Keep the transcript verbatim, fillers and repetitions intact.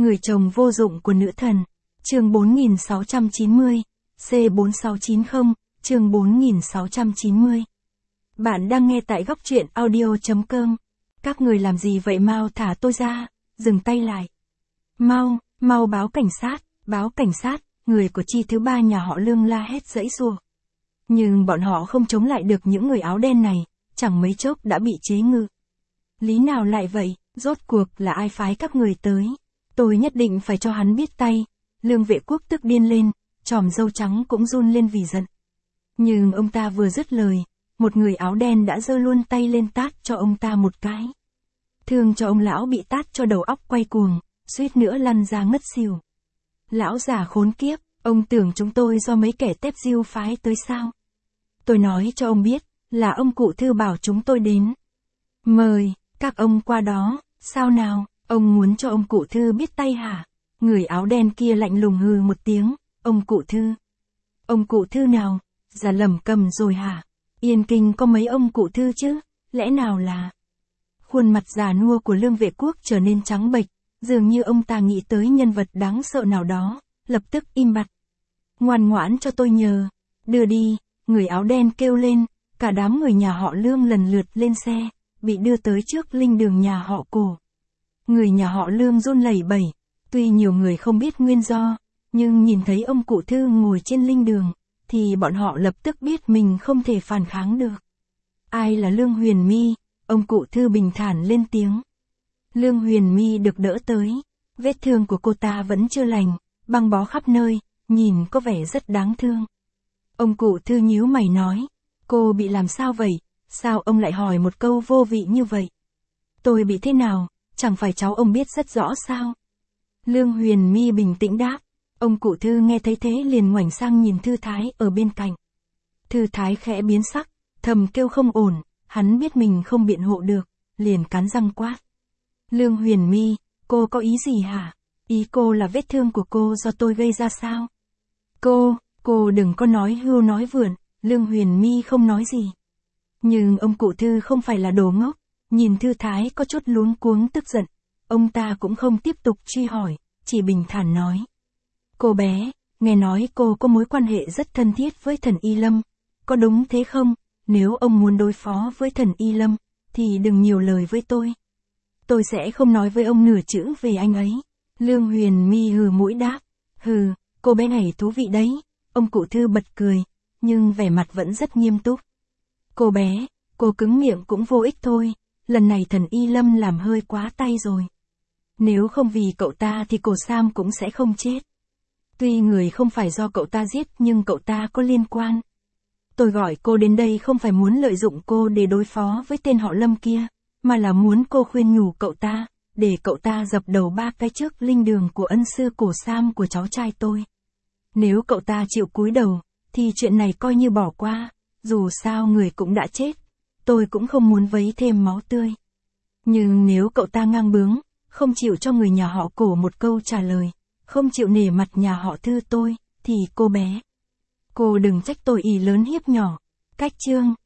Người chồng vô dụng của nữ thần. Chương bốn nghìn sáu trăm chín mươi, C bốn sáu chín không, chương bốn nghìn sáu trăm chín mươi. Bạn đang nghe tại góc truyện audio chấm com. Các người làm gì vậy, mau thả tôi ra, dừng tay lại. Mau, mau báo cảnh sát, báo cảnh sát, người của chi thứ ba nhà họ Lương la hét giãy giụa. Nhưng bọn họ không chống lại được những người áo đen này, chẳng mấy chốc đã bị chế ngự. Lý nào lại vậy, rốt cuộc là ai phái các người tới? Tôi nhất định phải cho hắn biết tay. Lương Vệ Quốc tức điên lên, chòm râu trắng cũng run lên vì giận. Nhưng ông ta vừa dứt lời, một người áo đen đã giơ luôn tay lên tát cho ông ta một cái. Thương cho ông lão bị tát cho đầu óc quay cuồng, suýt nữa lăn ra ngất xỉu. Lão già khốn kiếp, ông tưởng chúng tôi do mấy kẻ tép diêu phái tới sao? Tôi nói cho ông biết, là ông cụ Thư bảo chúng tôi đến. Mời, các ông qua đó, sao nào, ông muốn cho ông cụ Thư biết tay hả? Người áo đen kia lạnh lùng hừ một tiếng, ông cụ Thư. Ông cụ Thư nào, già lẩm cẩm rồi hả? Yên Kinh có mấy ông cụ Thư chứ, lẽ nào là... Khuôn mặt già nua của Lương Vệ Quốc trở nên trắng bệch, dường như ông ta nghĩ tới nhân vật đáng sợ nào đó, lập tức im bặt. Ngoan ngoãn cho tôi nhờ, đưa đi, người áo đen kêu lên, cả đám người nhà họ Lương lần lượt lên xe, bị đưa tới trước linh đường nhà họ Cổ. Người nhà họ Lương run lẩy bẩy, tuy nhiều người không biết nguyên do, nhưng nhìn thấy ông cụ Thư ngồi trên linh đường, thì bọn họ lập tức biết mình không thể phản kháng được. Ai là Lương Huyền My? Ông cụ Thư bình thản lên tiếng. Lương Huyền My được đỡ tới, vết thương của cô ta vẫn chưa lành, băng bó khắp nơi, nhìn có vẻ rất đáng thương. Ông cụ Thư nhíu mày nói, cô bị làm sao vậy? Sao ông lại hỏi một câu vô vị như vậy? Tôi bị thế nào, chẳng phải cháu ông biết rất rõ sao? Lương Huyền My bình tĩnh đáp. Ông cụ Thư nghe thấy thế liền ngoảnh sang nhìn Thư Thái ở bên cạnh. Thư Thái khẽ biến sắc, thầm kêu không ổn, hắn biết mình không biện hộ được, liền cắn răng quát. Lương Huyền My, cô có ý gì hả? Ý cô là vết thương của cô do tôi gây ra sao? Cô, cô đừng có nói hưu nói vượn, Lương Huyền My không nói gì. Nhưng ông cụ Thư không phải là đồ ngốc, nhìn Thư Thái có chút luống cuống tức giận, ông ta cũng không tiếp tục truy hỏi, chỉ bình thản nói. Cô bé, nghe nói cô có mối quan hệ rất thân thiết với thần Y Lâm, có đúng thế không? Nếu ông muốn đối phó với thần Y Lâm, thì đừng nhiều lời với tôi. Tôi sẽ không nói với ông nửa chữ về anh ấy. Lương Huyền My hừ mũi đáp. Hừ, cô bé này thú vị đấy. Ông cụ Thư bật cười, nhưng vẻ mặt vẫn rất nghiêm túc. Cô bé, cô cứng miệng cũng vô ích thôi, lần này thần Y Lâm làm hơi quá tay rồi. Nếu không vì cậu ta thì cổ Sam cũng sẽ không chết. Tuy người không phải do cậu ta giết nhưng cậu ta có liên quan. Tôi gọi cô đến đây không phải muốn lợi dụng cô để đối phó với tên họ Lâm kia, mà là muốn cô khuyên nhủ cậu ta, để cậu ta dập đầu ba cái trước linh đường của ân sư cổ Sam của cháu trai tôi. Nếu cậu ta chịu cúi đầu, thì chuyện này coi như bỏ qua, dù sao người cũng đã chết, tôi cũng không muốn vấy thêm máu tươi. Nhưng nếu cậu ta ngang bướng, không chịu cho người nhà họ Cổ một câu trả lời, không chịu nể mặt nhà họ Thư tôi, thì cô bé. Cô đừng trách tôi ỷ lớn hiếp nhỏ. Cách chương.